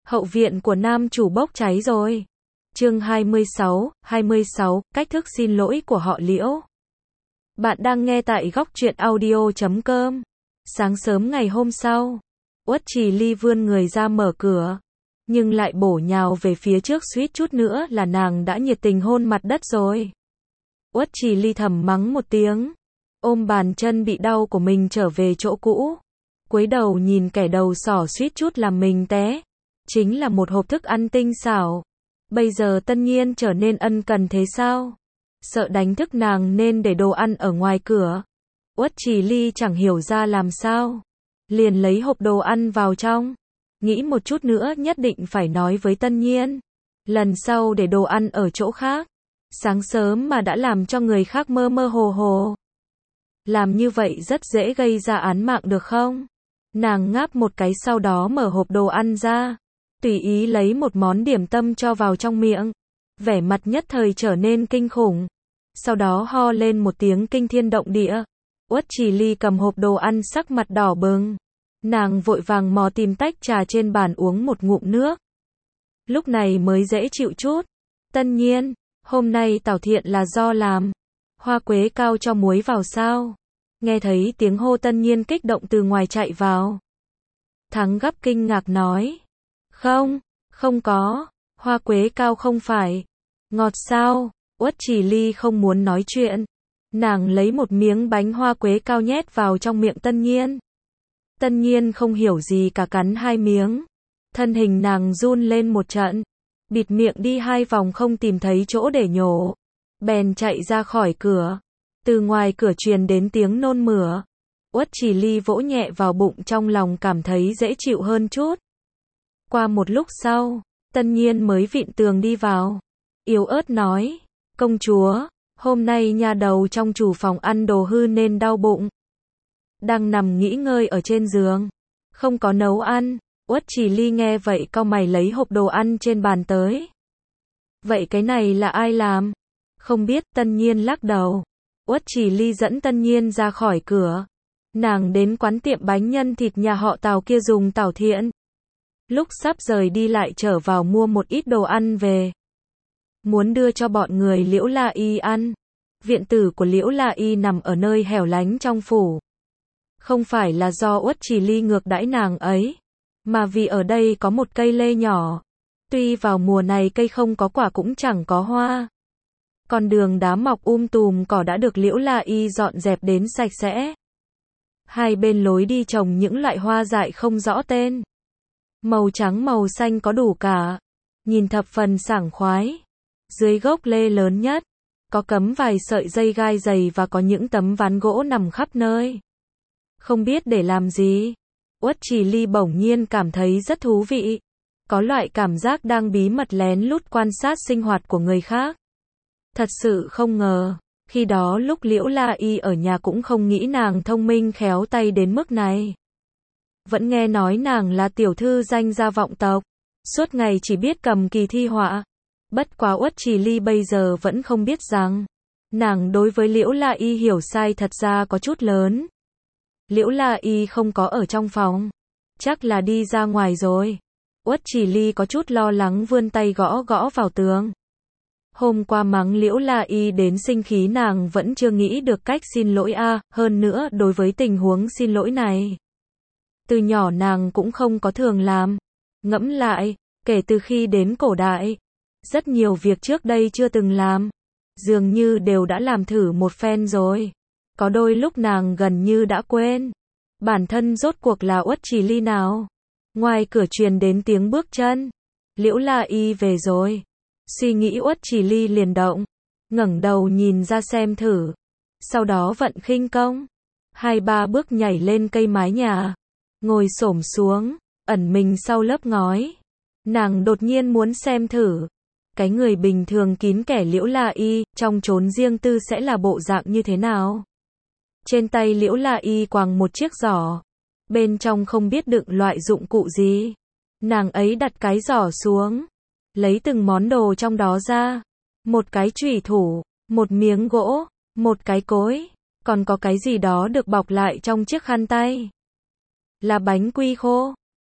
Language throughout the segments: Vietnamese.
Hậu viện của nam chủ bốc cháy rồi. Chương 26, cách thức xin lỗi của họ Liễu. Bạn đang nghe tại góc truyện audio.com. Sáng sớm ngày hôm sau, Uất Trì Ly vươn người ra mở cửa, nhưng lại bổ nhào về phía trước, suýt chút nữa là nàng đã nhiệt tình hôn mặt đất rồi. Uất Trì Ly thầm mắng một tiếng, ôm bàn chân bị đau của mình trở về chỗ cũ, cúi đầu nhìn kẻ đầu sỏ suýt chút làm mình té. Chính là một hộp thức ăn tinh xảo. Bây giờ Tân Nhiên trở nên ân cần thế sao? Sợ đánh thức nàng nên để đồ ăn ở ngoài cửa. Uất Trì Ly chẳng hiểu ra làm sao, liền lấy hộp đồ ăn vào trong. Nghĩ một chút nữa nhất định phải nói với Tân Nhiên, lần sau để đồ ăn ở chỗ khác. Sáng sớm mà đã làm cho người khác mơ mơ hồ hồ. Làm như vậy rất dễ gây ra án mạng được không? Nàng ngáp một cái, sau đó mở hộp đồ ăn ra, tùy ý lấy một món điểm tâm cho vào trong miệng. Vẻ mặt nhất thời trở nên kinh khủng. Sau đó ho lên một tiếng kinh thiên động địa. Uất Trì Ly cầm hộp đồ ăn, sắc mặt đỏ bừng. Nàng vội vàng mò tìm tách trà trên bàn uống một ngụm nước. Lúc này mới dễ chịu chút. Tân Nhiên, hôm nay Tảo Thiện là do làm hoa quế cao cho muối vào sao? Nghe thấy tiếng hô, Tân Nhiên kích động từ ngoài chạy vào. Thắng gấp kinh ngạc nói, không có, hoa quế cao không phải ngọt sao? Uất Trì Ly không muốn nói chuyện. Nàng lấy một miếng bánh hoa quế cao nhét vào trong miệng Tân Nhiên. Tân Nhiên không hiểu gì cả, cắn hai miếng. Thân hình nàng run lên một trận, bịt miệng đi hai vòng không tìm thấy chỗ để nhổ, bèn chạy ra khỏi cửa. Từ ngoài cửa truyền đến tiếng nôn mửa. Uất Trì Ly vỗ nhẹ vào bụng, trong lòng cảm thấy dễ chịu hơn chút. Qua một lúc sau, Tân Nhiên mới vịn tường đi vào, yếu ớt nói, công chúa, hôm nay nhà đầu trong chủ phòng ăn đồ hư nên đau bụng. Đang nằm nghỉ ngơi ở trên giường, không có nấu ăn. Uất Trì Ly nghe vậy cau mày, lấy hộp đồ ăn trên bàn tới. Vậy cái này là ai làm? Không biết. Tân Nhiên lắc đầu. Uất Trì Ly dẫn Tân Nhiên ra khỏi cửa. Nàng đến quán tiệm bánh nhân thịt nhà họ Tào kia dùng Tảo Thiện. Lúc sắp rời đi lại trở vào mua một ít đồ ăn về, muốn đưa cho bọn người Liễu La Y ăn. Viện tử của Liễu La Y nằm ở nơi hẻo lánh trong phủ. Không phải là do Uất Trì Ly ngược đãi nàng ấy, mà vì ở đây có một cây lê nhỏ. Tuy vào mùa này cây không có quả cũng chẳng có hoa. Con đường đá mọc tùm, cỏ đã được Liễu La Y dọn dẹp đến sạch sẽ. Hai bên lối đi trồng những loại hoa dại không rõ tên, màu trắng màu xanh có đủ cả, nhìn thập phần sảng khoái. Dưới gốc lê lớn nhất, có cắm vài sợi dây gai dày và có những tấm ván gỗ nằm khắp nơi. Không biết để làm gì, Uất Trì Ly bỗng nhiên cảm thấy rất thú vị. Có loại cảm giác đang bí mật lén lút quan sát sinh hoạt của người khác. Thật sự không ngờ, khi đó lúc Liễu La Y ở nhà cũng không nghĩ nàng thông minh khéo tay đến mức này. Vẫn nghe nói nàng là tiểu thư danh gia vọng tộc, suốt ngày chỉ biết cầm kỳ thi họa. Bất quá Uất Trì Ly bây giờ vẫn không biết rằng, nàng đối với Liễu La Y hiểu sai thật ra có chút lớn. Liễu La Y không có ở trong phòng, chắc là đi ra ngoài rồi. Uất Trì Ly có chút lo lắng, vươn tay gõ gõ vào tường. Hôm qua mắng Liễu La Y đến sinh khí, nàng vẫn chưa nghĩ được cách xin lỗi hơn nữa đối với tình huống xin lỗi này, từ nhỏ nàng cũng không có thường làm. Ngẫm lại, kể từ khi đến cổ đại, rất nhiều việc trước đây chưa từng làm, dường như đều đã làm thử một phen rồi. Có đôi lúc nàng gần như đã quên bản thân rốt cuộc là Uất Trì Ly nào. Ngoài cửa truyền đến tiếng bước chân. Liễu La Y về rồi. Suy nghĩ Uất Trì Ly liền động, ngẩng đầu nhìn ra xem thử. Sau đó vận khinh công, 2-3 bước nhảy lên cây mái nhà, ngồi xổm xuống, ẩn mình sau lớp ngói. Nàng đột nhiên muốn xem thử, cái người bình thường kín kẻ Liễu La Y, trong chốn riêng tư sẽ là bộ dạng như thế nào. Trên tay Liễu La Y quàng một chiếc giỏ, bên trong không biết đựng loại dụng cụ gì. Nàng ấy đặt cái giỏ xuống, lấy từng món đồ trong đó ra. Một cái chùy thủ, một miếng gỗ, một cái cối, còn có cái gì đó được bọc lại trong chiếc khăn tay. Là bánh quy khô.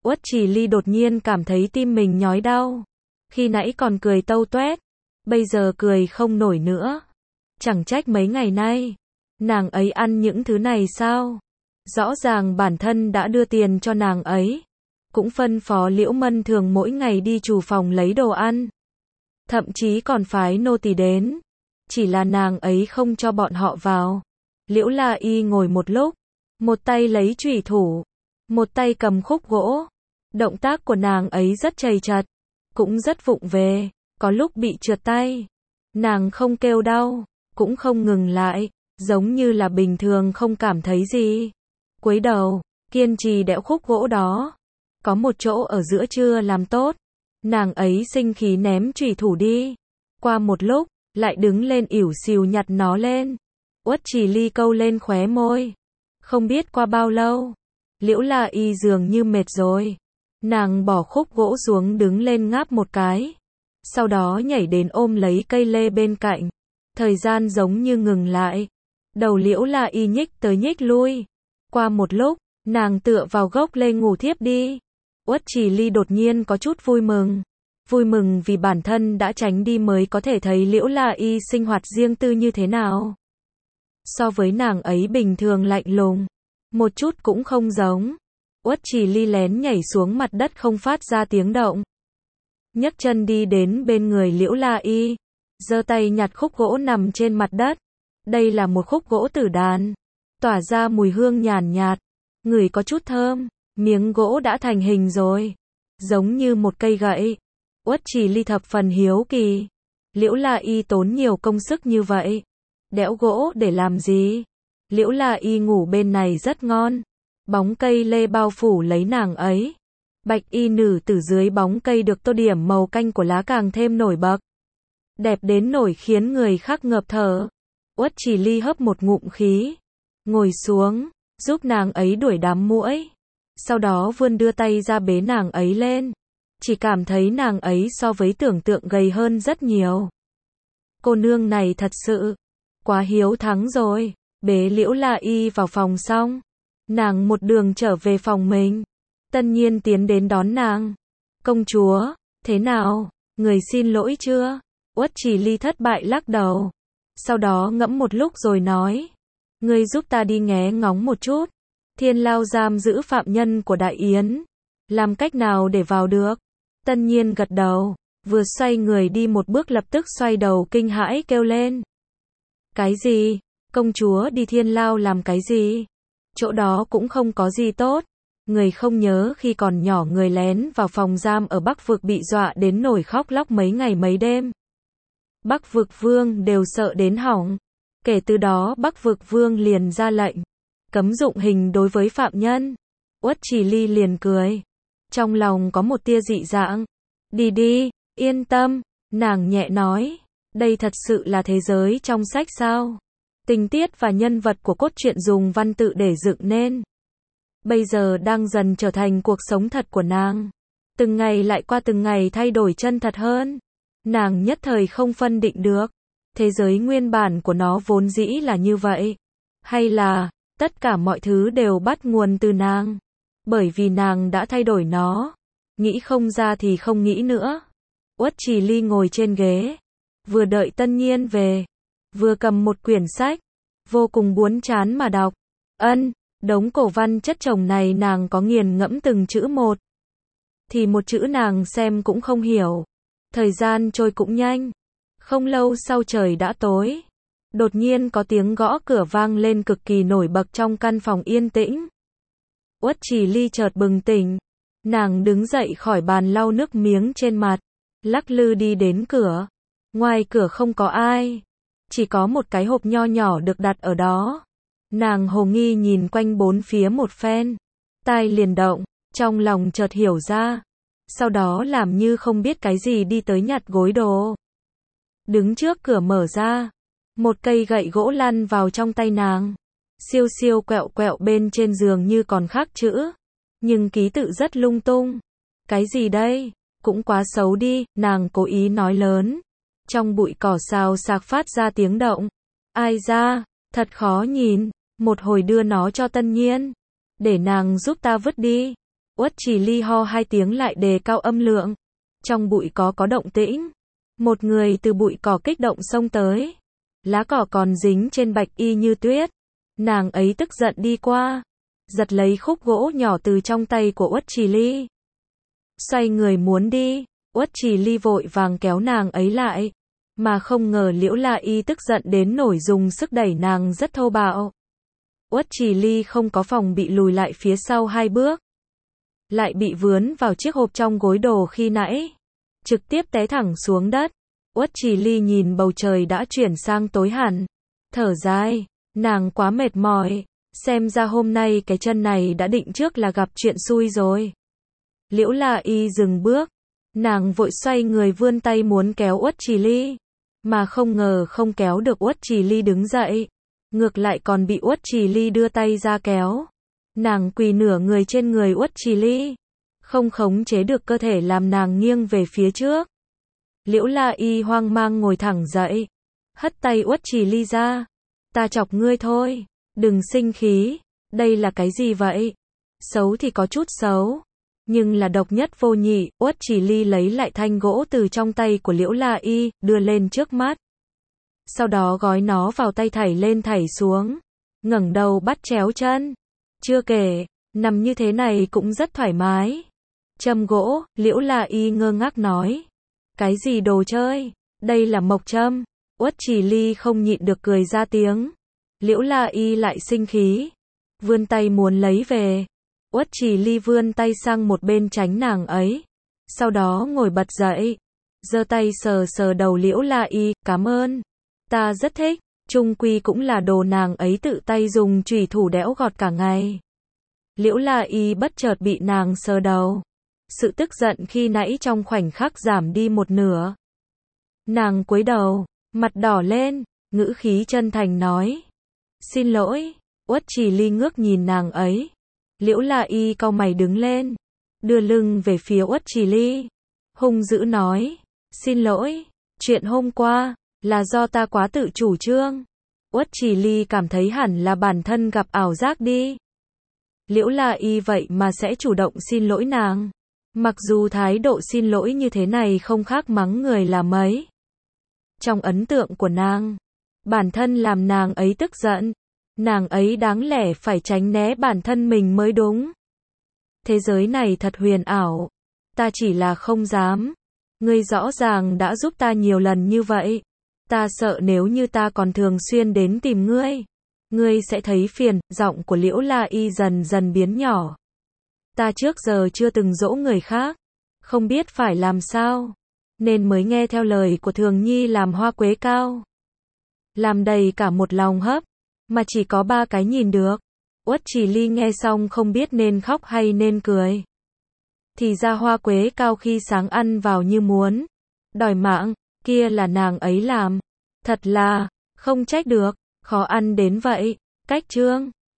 Uất Trì Ly đột nhiên cảm thấy tim mình nhói đau. Khi nãy còn cười tâu toét, bây giờ cười không nổi nữa. Chẳng trách mấy ngày nay, nàng ấy ăn những thứ này sao? Rõ ràng bản thân đã đưa tiền cho nàng ấy. Cũng phân phó Liễu Mân Thường mỗi ngày đi chủ phòng lấy đồ ăn. Thậm chí còn phái nô tỳ đến. Chỉ là nàng ấy không cho bọn họ vào. Liễu La Y ngồi một lúc, một tay lấy chùy thủ, một tay cầm khúc gỗ. Động tác của nàng ấy rất chầy chật, cũng rất vụng về, có lúc bị trượt tay. Nàng không kêu đau, cũng không ngừng lại, giống như là bình thường không cảm thấy gì. Cúi đầu, kiên trì đẽo khúc gỗ đó. Có một chỗ ở giữa chưa làm tốt, nàng ấy sinh khí ném chùy thủ đi. Qua một lúc, lại đứng lên ỉu xìu nhặt nó lên. Uất Trì Ly câu lên khóe môi. Không biết qua bao lâu, Liễu La Y dường như mệt rồi. Nàng bỏ khúc gỗ xuống đứng lên ngáp một cái. Sau đó nhảy đến ôm lấy cây lê bên cạnh. Thời gian giống như ngừng lại. Đầu Liễu La Y nhích tới nhích lui. Qua một lúc, nàng tựa vào gốc lê ngủ thiếp đi. Uất Trì Ly đột nhiên có chút vui mừng. Vui mừng vì bản thân đã tránh đi mới có thể thấy Liễu La Y sinh hoạt riêng tư như thế nào. So với nàng ấy bình thường lạnh lùng, một chút cũng không giống. Uất Trì Ly lén nhảy xuống mặt đất không phát ra tiếng động. Nhấc chân đi đến bên người Liễu La Y, giơ tay nhặt khúc gỗ nằm trên mặt đất. Đây là một khúc gỗ tử đàn, tỏa ra mùi hương nhàn nhạt, ngửi có chút thơm. Miếng gỗ đã thành hình rồi, giống như một cây gậy. Uất Trì Ly thập phần hiếu kỳ. Liễu La Y tốn nhiều công sức như vậy, đẽo gỗ để làm gì? Liễu La Y ngủ bên này rất ngon. Bóng cây lê bao phủ lấy nàng ấy. Bạch y nữ tử dưới bóng cây được tô điểm màu canh của lá càng thêm nổi bật. Đẹp đến nổi khiến người khác ngợp thở. Uất Trì Ly hấp một ngụm khí, ngồi xuống, giúp nàng ấy đuổi đám muỗi. Sau đó vươn đưa tay ra bế nàng ấy lên. Chỉ cảm thấy nàng ấy so với tưởng tượng gầy hơn rất nhiều. Cô nương này thật sự quá hiếu thắng rồi. Bế Liễu La Y vào phòng xong, nàng một đường trở về phòng mình. Tân Nhiên tiến đến đón nàng. Công chúa, thế nào? Người xin lỗi chưa? Uất Trì Ly thất bại lắc đầu. Sau đó ngẫm một lúc rồi nói. Ngươi giúp ta đi nghé ngóng một chút. Thiên lao giam giữ phạm nhân của Đại Yến. Làm cách nào để vào được? Tân Nhiên gật đầu. Vừa xoay người đi một bước lập tức xoay đầu kinh hãi kêu lên. Cái gì? Công chúa đi thiên lao làm cái gì? Chỗ đó cũng không có gì tốt. Người không nhớ khi còn nhỏ người lén vào phòng giam ở Bắc Vực bị dọa đến nổi khóc lóc mấy ngày mấy đêm. Bắc Vực Vương đều sợ đến hỏng. Kể từ đó Bắc Vực Vương liền ra lệnh cấm dụng hình đối với phạm nhân. Uất Trì Ly liền cười. Trong lòng có một tia dị dạng. Đi đi, yên tâm, nàng nhẹ nói. Đây thật sự là thế giới trong sách sao? Tình tiết và nhân vật của cốt truyện dùng văn tự để dựng nên. Bây giờ đang dần trở thành cuộc sống thật của nàng. Từng ngày lại qua từng ngày thay đổi chân thật hơn. Nàng nhất thời không phân định được. Thế giới nguyên bản của nó vốn dĩ là như vậy. Hay là, tất cả mọi thứ đều bắt nguồn từ nàng. Bởi vì nàng đã thay đổi nó. Nghĩ không ra thì không nghĩ nữa. Uất Trì Ly ngồi trên ghế. Vừa đợi Tân Nhiên về. Vừa cầm một quyển sách. Vô cùng buồn chán mà đọc. Đống cổ văn chất chồng này nàng có nghiền ngẫm từng chữ một. Thì một chữ nàng xem cũng không hiểu. Thời gian trôi cũng nhanh. Không lâu sau trời đã tối. Đột nhiên có tiếng gõ cửa vang lên cực kỳ nổi bật trong căn phòng yên tĩnh. Uất Trì Ly chợt bừng tỉnh. Nàng đứng dậy khỏi bàn lau nước miếng trên mặt. Lắc lư đi đến cửa. Ngoài cửa không có ai. Chỉ có một cái hộp nho nhỏ được đặt ở đó. Nàng hồ nghi nhìn quanh bốn phía một phen. Tai liền động. Trong lòng chợt hiểu ra. Sau đó làm như không biết cái gì đi tới nhặt gối đồ. Đứng trước cửa mở ra. Một cây gậy gỗ lăn vào trong tay nàng. Siêu siêu quẹo quẹo bên trên giường như còn khắc chữ. Nhưng ký tự rất lung tung. Cái gì đây? Cũng quá xấu đi, nàng cố ý nói lớn. Trong bụi cỏ xào xạc phát ra tiếng động. Ai ra? Thật khó nhìn. Một hồi đưa nó cho Tân Nhiên. Để nàng giúp ta vứt đi. Uất Trì Ly ho hai tiếng lại đề cao âm lượng. Trong bụi có động tĩnh. Một người từ bụi cỏ kích động xông tới. Lá cỏ còn dính trên bạch y như tuyết. Nàng ấy tức giận đi qua, giật lấy khúc gỗ nhỏ từ trong tay của Uất Trì Ly. Xoay người muốn đi, Uất Trì Ly vội vàng kéo nàng ấy lại. Mà không ngờ Liễu La Y tức giận đến nổi dùng sức đẩy nàng rất thô bạo. Uất Trì Ly không có phòng bị lùi lại phía sau hai bước. Lại bị vướng vào chiếc hộp trong gối đồ khi nãy. Trực tiếp té thẳng xuống đất. Uất Trì Ly nhìn bầu trời đã chuyển sang tối hẳn. Thở dài, nàng quá mệt mỏi. Xem ra hôm nay cái chân này đã định trước là gặp chuyện xui rồi. Liễu La Y dừng bước. Nàng vội xoay người vươn tay muốn kéo Uất Trì Ly. Mà không ngờ không kéo được Uất Trì Ly đứng dậy. Ngược lại còn bị Uất Trì Ly đưa tay ra kéo. Nàng quỳ nửa người trên người Uất Trì Ly. Không khống chế được cơ thể làm nàng nghiêng về phía trước. Liễu La Y hoang mang ngồi thẳng dậy. Hất tay Uất Trì Ly ra. Ta chọc ngươi thôi. Đừng sinh khí. Đây là cái gì vậy? Xấu thì có chút xấu. Nhưng là độc nhất vô nhị. Uất Trì Ly lấy lại thanh gỗ từ trong tay của Liễu La Y, đưa lên trước mắt. Sau đó gói nó vào tay thảy lên thảy xuống. Ngẩng đầu bắt chéo chân. Chưa kể, nằm như thế này cũng rất thoải mái. Châm gỗ, Liễu La Y ngơ ngác nói. Cái gì đồ chơi? Đây là mộc châm. Uất Trì Ly không nhịn được cười ra tiếng. Liễu La Y lại sinh khí. Vươn tay muốn lấy về. Uất Trì Ly vươn tay sang một bên tránh nàng ấy. Sau đó ngồi bật dậy. Giơ tay sờ sờ đầu Liễu La Y, cảm ơn. Ta rất thích. Chung quy cũng là đồ nàng ấy tự tay dùng chùy thủ đẽo gọt cả ngày. Liễu La Y bất chợt bị nàng sờ đầu. Sự tức giận khi nãy trong khoảnh khắc giảm đi một nửa. Nàng cúi đầu, mặt đỏ lên, ngữ khí chân thành nói. Xin lỗi. Uất Trì Ly ngước nhìn nàng ấy. Liễu La Y cau mày đứng lên, đưa lưng về phía Uất Trì Ly. Hung dữ nói. Xin lỗi. Chuyện hôm qua là do ta quá tự chủ trương. Uất Trì Ly cảm thấy hẳn là bản thân gặp ảo giác đi. Liễu La Y vậy mà sẽ chủ động xin lỗi nàng. Mặc dù thái độ xin lỗi như thế này không khác mắng người là mấy. Trong ấn tượng của nàng, bản thân làm nàng ấy tức giận. Nàng ấy đáng lẽ phải tránh né bản thân mình mới đúng. Thế giới này thật huyền ảo. Ta chỉ là không dám. Ngươi rõ ràng đã giúp ta nhiều lần như vậy. Ta sợ nếu như ta còn thường xuyên đến tìm ngươi sẽ thấy phiền. Giọng của Liễu La Y dần dần biến nhỏ. Ta trước giờ chưa từng dỗ người khác. Không biết phải làm sao. Nên mới nghe theo lời của Thường Nhi làm hoa quế cao. Làm đầy cả một lòng hấp. Mà chỉ có 3 cái nhìn được. Uất Trì Ly nghe xong không biết nên khóc hay nên cười. Thì ra hoa quế cao khi sáng ăn vào như muốn đòi mạng, kia là nàng ấy làm. Thật là, không trách được, khó ăn đến vậy. Cách chương